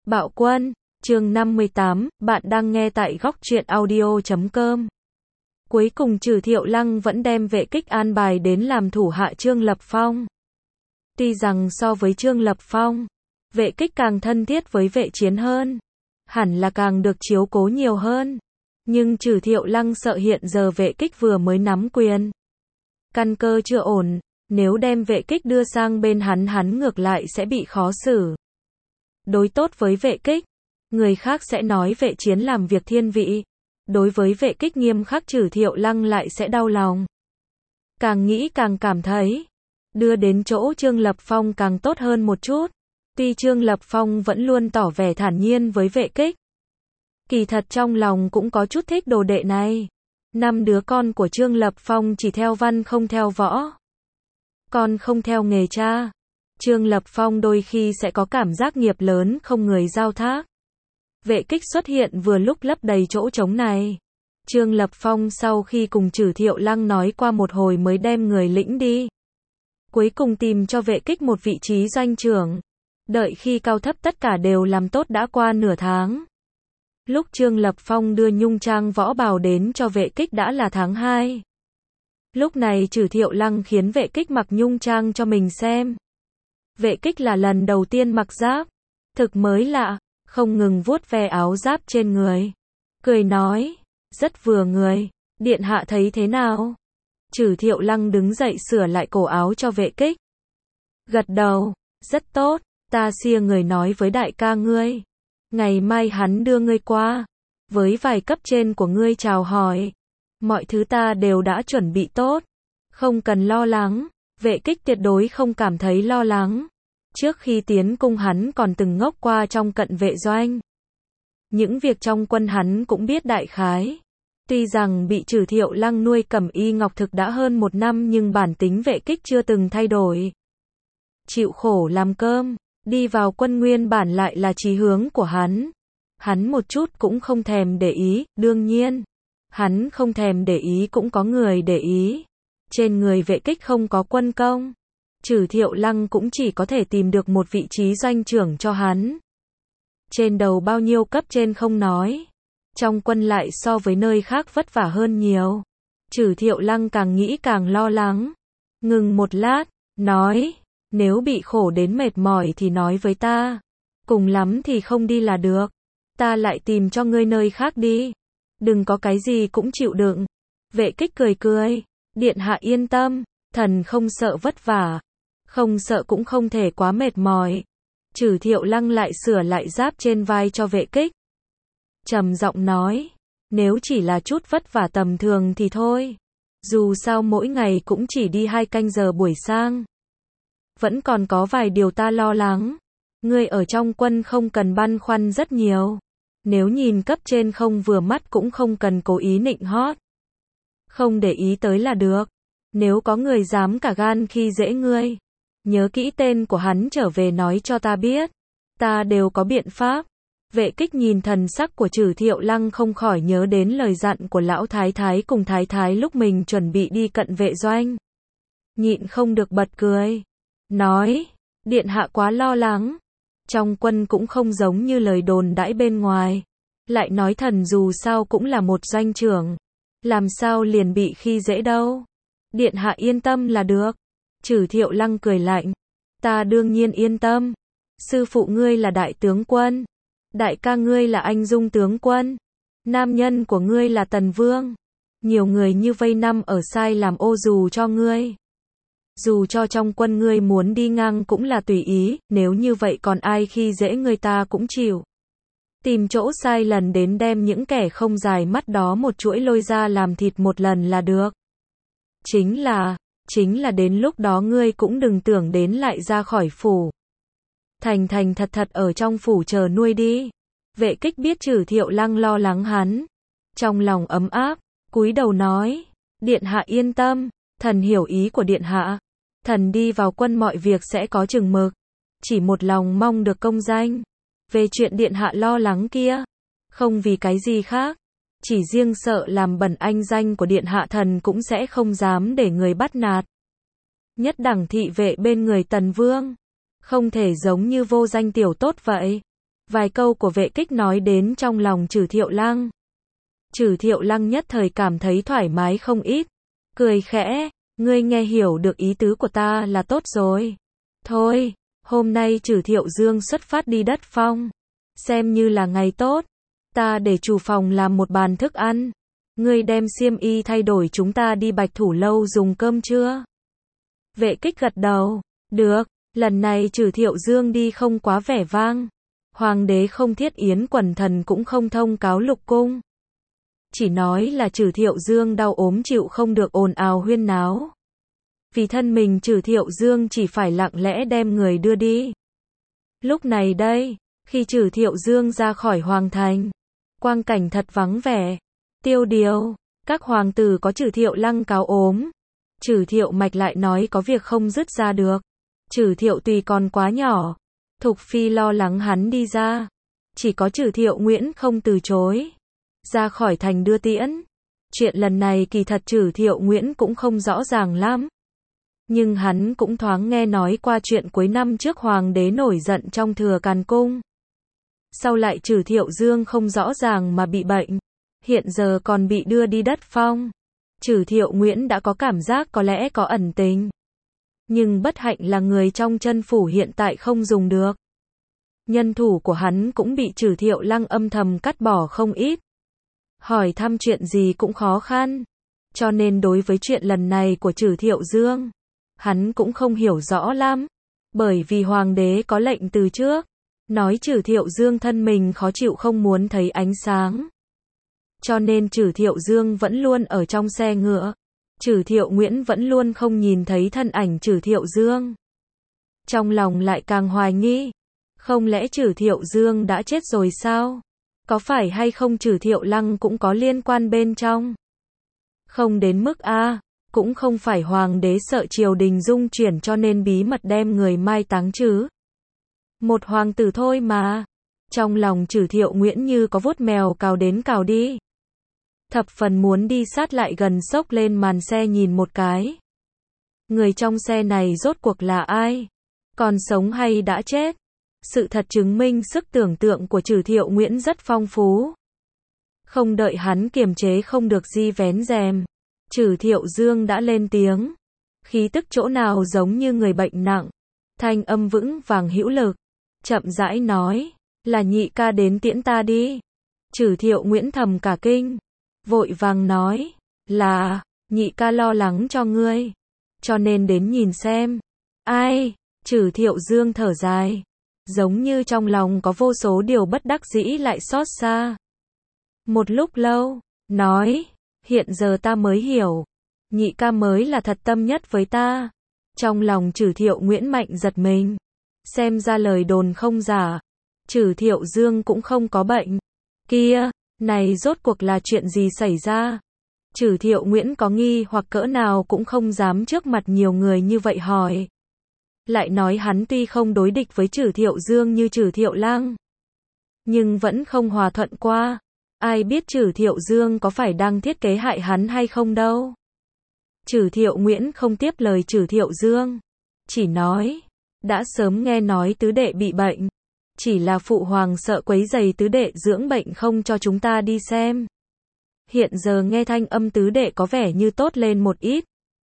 Bạo Quân, chương 58, bạn đang nghe tại góc truyện audio.com. Cuối cùng Trừ Thiệu Lăng vẫn đem Vệ Kích an bài đến làm thủ hạ Trương Lập Phong. Tuy rằng so với Trương Lập Phong, Vệ Kích càng thân thiết với Vệ Chiến hơn, hẳn là càng được chiếu cố nhiều hơn. Nhưng Trừ Thiệu Lăng sợ hiện giờ Vệ Kích vừa mới nắm quyền, căn cơ chưa ổn, nếu đem Vệ Kích đưa sang bên hắn ngược lại sẽ bị khó xử. Đối tốt với Vệ Kích, người khác sẽ nói Vệ Chiến làm việc thiên vị. Đối với Vệ Kích nghiêm khắc Trừ Thiệu Lăng lại sẽ đau lòng. Càng nghĩ càng cảm thấy, đưa đến chỗ Trương Lập Phong càng tốt hơn một chút. Tuy Trương Lập Phong vẫn luôn tỏ vẻ thản nhiên với Vệ Kích, kỳ thật trong lòng cũng có chút thích đồ đệ này. 5 đứa con của Trương Lập Phong chỉ theo văn không theo võ, con không theo nghề cha. Trương Lập Phong đôi khi sẽ có cảm giác nghiệp lớn không người giao thác. Vệ Kích xuất hiện vừa lúc lấp đầy chỗ trống này. Trương Lập Phong sau khi cùng Trừ Thiệu Lăng nói qua một hồi mới đem người lĩnh đi. Cuối cùng tìm cho Vệ Kích một vị trí doanh trưởng. Đợi khi cao thấp tất cả đều làm tốt đã qua nửa tháng. Lúc Trương Lập Phong đưa nhung trang võ bào đến cho Vệ Kích đã là tháng 2. Lúc này Trừ Thiệu Lăng khiến Vệ Kích mặc nhung trang cho mình xem. Vệ Kích là lần đầu tiên mặc giáp, thực mới lạ, không ngừng vuốt ve áo giáp trên người, cười nói, rất vừa người, điện hạ thấy thế nào? Trừ Thiệu Lăng đứng dậy sửa lại cổ áo cho Vệ Kích, gật đầu, rất tốt, ta xia người nói với đại ca ngươi, ngày mai hắn đưa ngươi qua, với vài cấp trên của ngươi chào hỏi, mọi thứ ta đều đã chuẩn bị tốt, không cần lo lắng. Vệ Kích tuyệt đối không cảm thấy lo lắng. Trước khi tiến cung hắn còn từng ngốc qua trong cận vệ doanh. Những việc trong quân hắn cũng biết đại khái. Tuy rằng bị Trừ Thiệu Lăng nuôi Cẩm Y Ngọc Thực đã hơn 1 năm nhưng bản tính Vệ Kích chưa từng thay đổi. Chịu khổ làm cơm, đi vào quân nguyên bản lại là chí hướng của hắn. Hắn một chút cũng không thèm để ý, đương nhiên. Hắn không thèm để ý cũng có người để ý. Trên người Vệ Kích không có quân công, Trừ Thiệu Lăng cũng chỉ có thể tìm được một vị trí doanh trưởng cho hắn. Trên đầu bao nhiêu cấp trên không nói, trong quân lại so với nơi khác vất vả hơn nhiều. Trừ Thiệu Lăng càng nghĩ càng lo lắng. Ngừng một lát, nói, nếu bị khổ đến mệt mỏi thì nói với ta, cùng lắm thì không đi là được, ta lại tìm cho ngươi nơi khác đi, đừng có cái gì cũng chịu đựng. Vệ Kích cười cười, điện hạ yên tâm, thần không sợ vất vả, không sợ cũng không thể quá mệt mỏi. Trừ Thiệu Lăng lại sửa lại giáp trên vai cho Vệ Kích, trầm giọng nói, nếu chỉ là chút vất vả tầm thường thì thôi, dù sao mỗi ngày cũng chỉ đi 2 canh giờ buổi sang. Vẫn còn có vài điều ta lo lắng, ngươi ở trong quân không cần băn khoăn rất nhiều, nếu nhìn cấp trên không vừa mắt cũng không cần cố ý nịnh hót, không để ý tới là được. Nếu có người dám cả gan khi dễ ngươi, nhớ kỹ tên của hắn trở về nói cho ta biết, ta đều có biện pháp. Vệ Kích nhìn thần sắc của Trừ Thiệu Lăng không khỏi nhớ đến lời dặn của lão thái thái cùng thái thái lúc mình chuẩn bị đi cận vệ doanh. Nhịn không được bật cười, nói, điện hạ quá lo lắng, trong quân cũng không giống như lời đồn đãi bên ngoài, lại nói thần dù sao cũng là một doanh trưởng, làm sao liền bị khi dễ đâu. Điện hạ yên tâm là được. Trừ Thiệu Lăng cười lạnh, ta đương nhiên yên tâm, sư phụ ngươi là đại tướng quân, đại ca ngươi là anh dung tướng quân, nam nhân của ngươi là Tần Vương, nhiều người như vây năm ở sai làm ô dù cho ngươi. Dù cho trong quân ngươi muốn đi ngang cũng là tùy ý, nếu như vậy còn ai khi dễ người ta cũng chịu. Tìm chỗ sai lần đến đem những kẻ không dài mắt đó một chuỗi lôi ra làm thịt một lần là được. Chính là đến lúc đó ngươi cũng đừng tưởng đến lại ra khỏi phủ. Thành thật ở trong phủ chờ nuôi đi. Vệ Kích biết Trừ Thiệu Lăng lo lắng hắn, trong lòng ấm áp, cúi đầu nói, điện hạ yên tâm, thần hiểu ý của điện hạ, thần đi vào quân mọi việc sẽ có chừng mực, chỉ một lòng mong được công danh. Về chuyện điện hạ lo lắng kia, không vì cái gì khác, chỉ riêng sợ làm bẩn anh danh của điện hạ, thần cũng sẽ không dám để người bắt nạt. Nhất đẳng thị vệ bên người Tần Vương, không thể giống như vô danh tiểu tốt vậy. Vài câu của Vệ Kích nói đến trong lòng Trử Thiệu Lăng. Trử Thiệu Lăng nhất thời cảm thấy thoải mái không ít. Cười khẽ, ngươi nghe hiểu được ý tứ của ta là tốt rồi. Thôi, hôm nay Trử Thiệu Dương xuất phát đi đất phong. Xem như là ngày tốt. Ta để chủ phòng làm một bàn thức ăn. Ngươi đem xiêm y thay đổi chúng ta đi Bạch Thủ Lâu dùng cơm trưa. Vệ Kích gật đầu. Được, lần này Trử Thiệu Dương đi không quá vẻ vang. Hoàng đế không thiết yến quần thần cũng không thông cáo lục cung. Chỉ nói là Trử Thiệu Dương đau ốm chịu không được ồn ào huyên náo. Vì thân mình Trử Thiệu Dương chỉ phải lặng lẽ đem người đưa đi. Lúc này đây, khi Trử Thiệu Dương ra khỏi hoàng thành, quang cảnh thật vắng vẻ. Tiêu điều, các hoàng tử có Trử Thiệu Lăng cáo ốm. Trử Thiệu Mạch lại nói có việc không dứt ra được. Trử Thiệu Tùy còn quá nhỏ. Thục Phi lo lắng hắn đi ra. Chỉ có Trử Thiệu Nguyễn không từ chối. Ra khỏi thành đưa tiễn. Chuyện lần này kỳ thật Trử Thiệu Nguyễn cũng không rõ ràng lắm. Nhưng hắn cũng thoáng nghe nói qua chuyện cuối năm trước hoàng đế nổi giận trong Thừa Càn Cung. Sau lại Trử Thiệu Dương không rõ ràng mà bị bệnh. Hiện giờ còn bị đưa đi đất phong. Trử Thiệu Nguyễn đã có cảm giác có lẽ có ẩn tình. Nhưng bất hạnh là người trong chân phủ hiện tại không dùng được. Nhân thủ của hắn cũng bị Trử Thiệu Lăng âm thầm cắt bỏ không ít. Hỏi thăm chuyện gì cũng khó khăn. Cho nên đối với chuyện lần này của Trử Thiệu Dương, hắn cũng không hiểu rõ lắm. Bởi vì hoàng đế có lệnh từ trước. Nói Trử Thiệu Dương thân mình khó chịu không muốn thấy ánh sáng. Cho nên Trử Thiệu Dương vẫn luôn ở trong xe ngựa. Trử Thiệu Nguyễn vẫn luôn không nhìn thấy thân ảnh Trử Thiệu Dương. Trong lòng lại càng hoài nghi. Không lẽ Trử Thiệu Dương đã chết rồi sao? Có phải hay không Trử Thiệu Lăng cũng có liên quan bên trong? Không đến mức a, cũng không phải hoàng đế sợ triều đình dung chuyển cho nên bí mật đem người mai táng chứ. Một hoàng tử thôi mà. Trong lòng Trử Thiệu Nguyễn như có vuốt mèo cào đến cào đi. Thập phần muốn đi sát lại gần xốc lên màn xe nhìn một cái. Người trong xe này rốt cuộc là ai? Còn sống hay đã chết? Sự thật chứng minh sức tưởng tượng của Trử Thiệu Nguyễn rất phong phú. Không đợi hắn kiềm chế không được di vén rèm. Trử Thiệu Dương đã lên tiếng. Khí tức chỗ nào giống như người bệnh nặng. Thanh âm vững vàng hữu lực. Chậm rãi nói. Là nhị ca đến tiễn ta đi. Trử Thiệu Nguyễn thầm cả kinh. Vội vàng nói. Là, nhị ca lo lắng cho ngươi. Cho nên đến nhìn xem. Ai? Trử Thiệu Dương thở dài. Giống như trong lòng có vô số điều bất đắc dĩ lại xót xa. Một lúc lâu, nói. Hiện giờ ta mới hiểu. Nhị ca mới là thật tâm nhất với ta. Trong lòng Trử Thiệu Nguyễn mạnh giật mình. Xem ra lời đồn không giả. Trử Thiệu Dương cũng không có bệnh. Kia, này rốt cuộc là chuyện gì xảy ra? Trử Thiệu Nguyễn có nghi hoặc cỡ nào cũng không dám trước mặt nhiều người như vậy hỏi. Lại nói hắn tuy không đối địch với Trử Thiệu Dương như Trử Thiệu Lăng, nhưng vẫn không hòa thuận qua. Ai biết Trử Thiệu Dương có phải đang thiết kế hại hắn hay không đâu. Trử Thiệu Nguyễn không tiếp lời Trử Thiệu Dương. Chỉ nói, đã sớm nghe nói tứ đệ bị bệnh. Chỉ là phụ hoàng sợ quấy rầy tứ đệ dưỡng bệnh không cho chúng ta đi xem. Hiện giờ nghe thanh âm tứ đệ có vẻ như tốt lên một ít.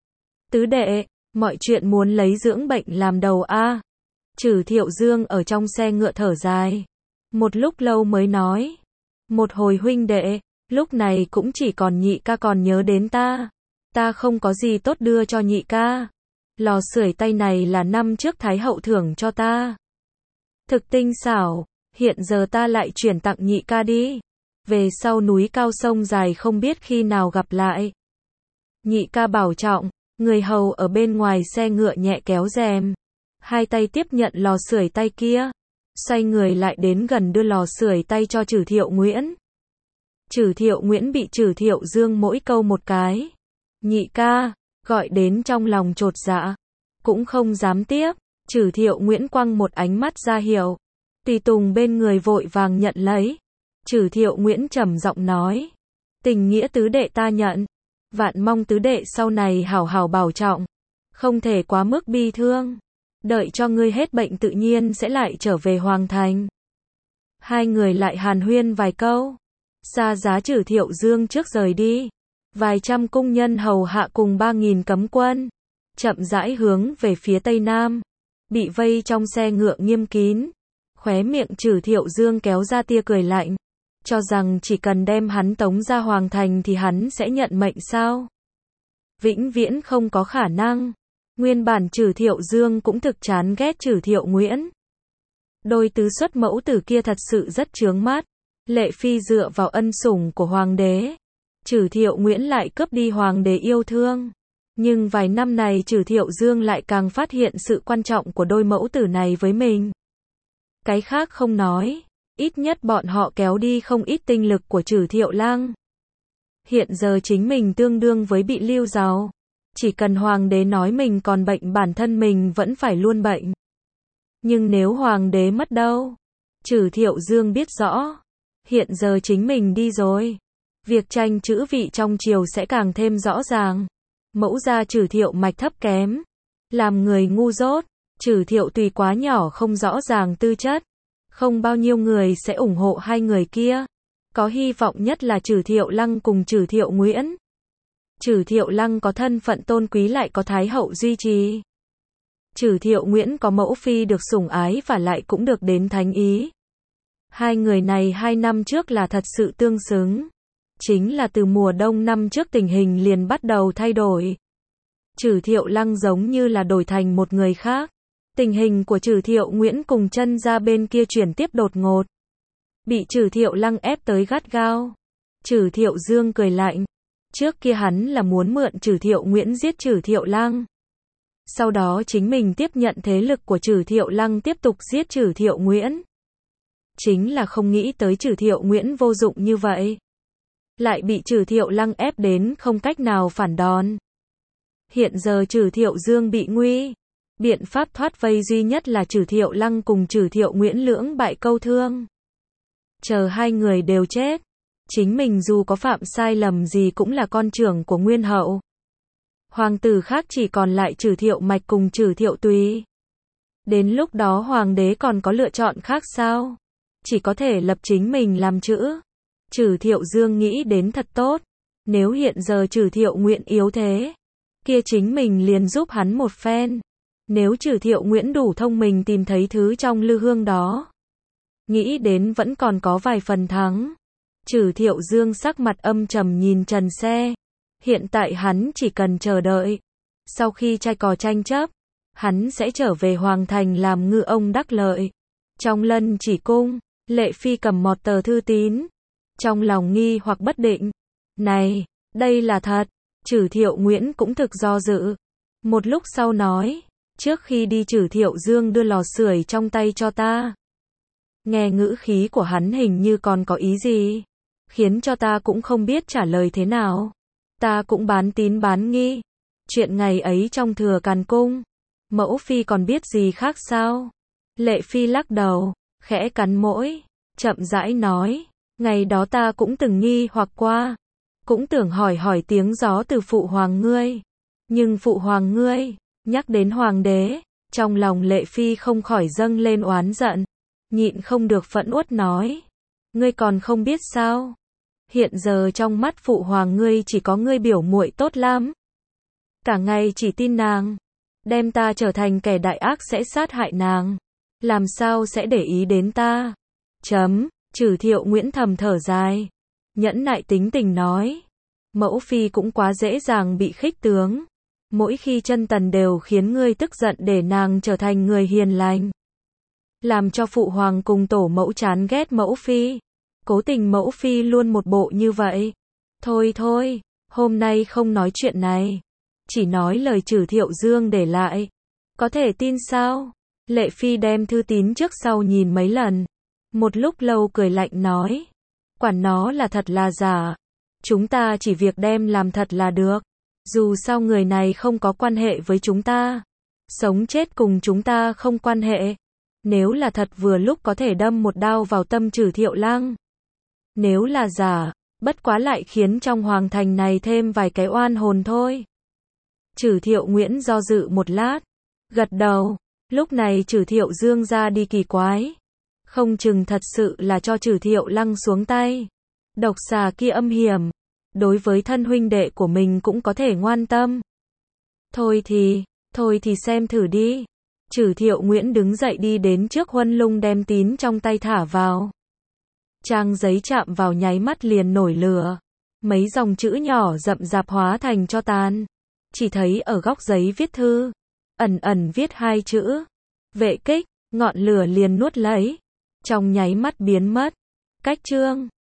Tứ đệ, mọi chuyện muốn lấy dưỡng bệnh làm đầu a. Trử Thiệu Dương ở trong xe ngựa thở dài. Một lúc lâu mới nói. Một hồi huynh đệ, lúc này cũng chỉ còn nhị ca còn nhớ đến ta. Ta không có gì tốt đưa cho nhị ca. Lò sưởi tay này là năm trước Thái hậu thưởng cho ta. Thực tinh xảo, hiện giờ ta lại chuyển tặng nhị ca đi. Về sau núi cao sông dài không biết khi nào gặp lại. Nhị ca bảo trọng, người hầu ở bên ngoài xe ngựa nhẹ kéo rèm. Hai tay tiếp nhận lò sưởi tay kia. Xoay người lại đến gần đưa lò sưởi tay cho Trử Thiệu Nguyễn. Trử Thiệu Nguyễn bị Trử Thiệu Dương mỗi câu một cái. Nhị ca, gọi đến trong lòng chột dạ. Cũng không dám tiếp. Trử Thiệu Nguyễn quăng một ánh mắt ra hiệu. Tùy tùng bên người vội vàng nhận lấy. Trử Thiệu Nguyễn trầm giọng nói. Tình nghĩa tứ đệ ta nhận. Vạn mong tứ đệ sau này hảo hảo bảo trọng. Không thể quá mức bi thương. Đợi cho ngươi hết bệnh tự nhiên sẽ lại trở về hoàng thành. Hai người lại hàn huyên vài câu. Xa giá Trử Thiệu Dương trước rời đi. Vài trăm cung nhân hầu hạ cùng 3.000 cấm quân. Chậm rãi hướng về phía tây nam. Bị vây trong xe ngựa nghiêm kín. Khóe miệng Trử Thiệu Dương kéo ra tia cười lạnh. Cho rằng chỉ cần đem hắn tống ra hoàng thành thì hắn sẽ nhận mệnh sao? Vĩnh viễn không có khả năng. Nguyên bản Trử Thiệu Dương cũng thực chán ghét Trử Thiệu Nguyễn. Đôi tứ xuất mẫu tử kia thật sự rất chướng mắt. Lệ Phi dựa vào ân sủng của hoàng đế. Trử Thiệu Nguyễn lại cướp đi hoàng đế yêu thương. Nhưng vài năm này Trử Thiệu Dương lại càng phát hiện sự quan trọng của đôi mẫu tử này với mình. Cái khác không nói, ít nhất bọn họ kéo đi không ít tinh lực của Trử Thiệu Lăng. Hiện giờ chính mình tương đương với bị lưu giàu. Chỉ cần hoàng đế nói mình còn bệnh bản thân mình vẫn phải luôn bệnh. Nhưng nếu hoàng đế mất đâu? Trử Thiệu Dương biết rõ. Hiện giờ chính mình đi rồi. Việc tranh chữ vị trong triều sẽ càng thêm rõ ràng. Mẫu gia Trử Thiệu mạch thấp kém. Làm người ngu dốt. Trử Thiệu Tùy quá nhỏ không rõ ràng tư chất. Không bao nhiêu người sẽ ủng hộ hai người kia. Có hy vọng nhất là Trử Thiệu Lăng cùng Trử Thiệu Nguyễn. Trử Thiệu Lăng có thân phận tôn quý lại có thái hậu duy trì. Trử Thiệu Nguyễn có mẫu phi được sủng ái và lại cũng được đến thánh ý. Hai người này 2 năm trước là thật sự tương xứng. Chính là từ mùa đông năm trước tình hình liền bắt đầu thay đổi. Trử Thiệu Lăng giống như là đổi thành một người khác. Tình hình của Trử Thiệu Nguyễn cùng chân ra bên kia chuyển tiếp đột ngột. Bị Trử Thiệu Lăng ép tới gắt gao. Trử Thiệu Dương cười lạnh. Trước kia hắn là muốn mượn Trử Thiệu Nguyễn giết Trử Thiệu Lăng. Sau đó chính mình tiếp nhận thế lực của Trử Thiệu Lăng tiếp tục giết Trử Thiệu Nguyễn. Chính là không nghĩ tới Trử Thiệu Nguyễn vô dụng như vậy. Lại bị Trử Thiệu Lăng ép đến không cách nào phản đòn. Hiện giờ Trử Thiệu Dương bị nguy. Biện pháp thoát vây duy nhất là Trử Thiệu Lăng cùng Trử Thiệu Nguyễn lưỡng bại câu thương. Chờ hai người đều chết. Chính mình dù có phạm sai lầm gì cũng là con trưởng của Nguyên hậu. Hoàng tử khác chỉ còn lại Trử Thiệu Mạch cùng Trử Thiệu Tùy. Đến lúc đó hoàng đế còn có lựa chọn khác sao? Chỉ có thể lập chính mình làm chữ. Trử Thiệu Dương nghĩ đến thật tốt. Nếu hiện giờ Trử Thiệu Nguyễn yếu thế, kia chính mình liền giúp hắn một phen. Nếu Trử Thiệu Nguyễn đủ thông minh tìm thấy thứ trong lư hương đó, nghĩ đến vẫn còn có vài phần thắng. Trử Thiệu Dương sắc mặt âm trầm nhìn Trần Xe. Hiện tại hắn chỉ cần chờ đợi. Sau khi trai cò tranh chấp, hắn sẽ trở về hoàng thành làm ngư ông đắc lợi. Trong Lân Chỉ cung, Lệ Phi cầm một tờ thư tín. Trong lòng nghi hoặc bất định. Này, đây là thật. Trử Thiệu Nguyễn cũng thực do dự. Một lúc sau nói, trước khi đi Trử Thiệu Dương đưa lò sưởi trong tay cho ta. Nghe ngữ khí của hắn hình như còn có ý gì, khiến cho ta cũng không biết trả lời thế nào. Ta cũng bán tín bán nghi. Chuyện ngày ấy trong Thừa Càn cung, mẫu phi còn biết gì khác sao? Lệ Phi lắc đầu, khẽ cắn môi, chậm rãi nói, ngày đó ta cũng từng nghi hoặc qua, cũng tưởng hỏi tiếng gió từ phụ hoàng ngươi. Nhưng phụ hoàng ngươi, nhắc đến hoàng đế, trong lòng Lệ Phi không khỏi dâng lên oán giận, nhịn không được phẫn uất nói, ngươi còn không biết sao? Hiện giờ trong mắt phụ hoàng ngươi chỉ có ngươi biểu muội tốt lắm. Cả ngày chỉ tin nàng, đem ta trở thành kẻ đại ác sẽ sát hại nàng. Làm sao sẽ để ý đến ta? Trử Thiệu Nguyễn thầm thở dài, nhẫn nại tính tình nói, mẫu phi cũng quá dễ dàng bị khích tướng. Mỗi khi chân tần đều khiến ngươi tức giận để nàng trở thành người hiền lành, làm cho phụ hoàng cùng tổ mẫu chán ghét mẫu phi. Cố tình mẫu phi luôn một bộ như vậy. Thôi, hôm nay không nói chuyện này. Chỉ nói lời Trử Thiệu Dương để lại. Có thể tin sao? Lệ Phi đem thư tín trước sau nhìn mấy lần. Một lúc lâu cười lạnh nói. Quản nó là thật là giả. Chúng ta chỉ việc đem làm thật là được. Dù sao người này không có quan hệ với chúng ta. Sống chết cùng chúng ta không quan hệ. Nếu là thật vừa lúc có thể đâm một đao vào tâm Trử Thiệu Lăng. Nếu là giả, bất quá lại khiến trong hoàng thành này thêm vài cái oan hồn thôi. Trử Thiệu Nguyễn do dự một lát, gật đầu. Lúc này Trử Thiệu Dương ra đi kỳ quái. Không chừng thật sự là cho Trử Thiệu Lăng xuống tay. Độc xà kia âm hiểm, đối với thân huynh đệ của mình cũng có thể ngoan tâm. Thôi thì xem thử đi. Trử Thiệu Nguyễn đứng dậy đi đến trước Huân Lung đem tín trong tay thả vào. Trang giấy chạm vào nháy mắt liền nổi lửa. Mấy dòng chữ nhỏ rậm rạp hóa thành tro tàn. Chỉ thấy ở góc giấy viết thư, ẩn ẩn viết hai chữ: Vệ Kích. Ngọn lửa liền nuốt lấy, trong nháy mắt biến mất. Cách chương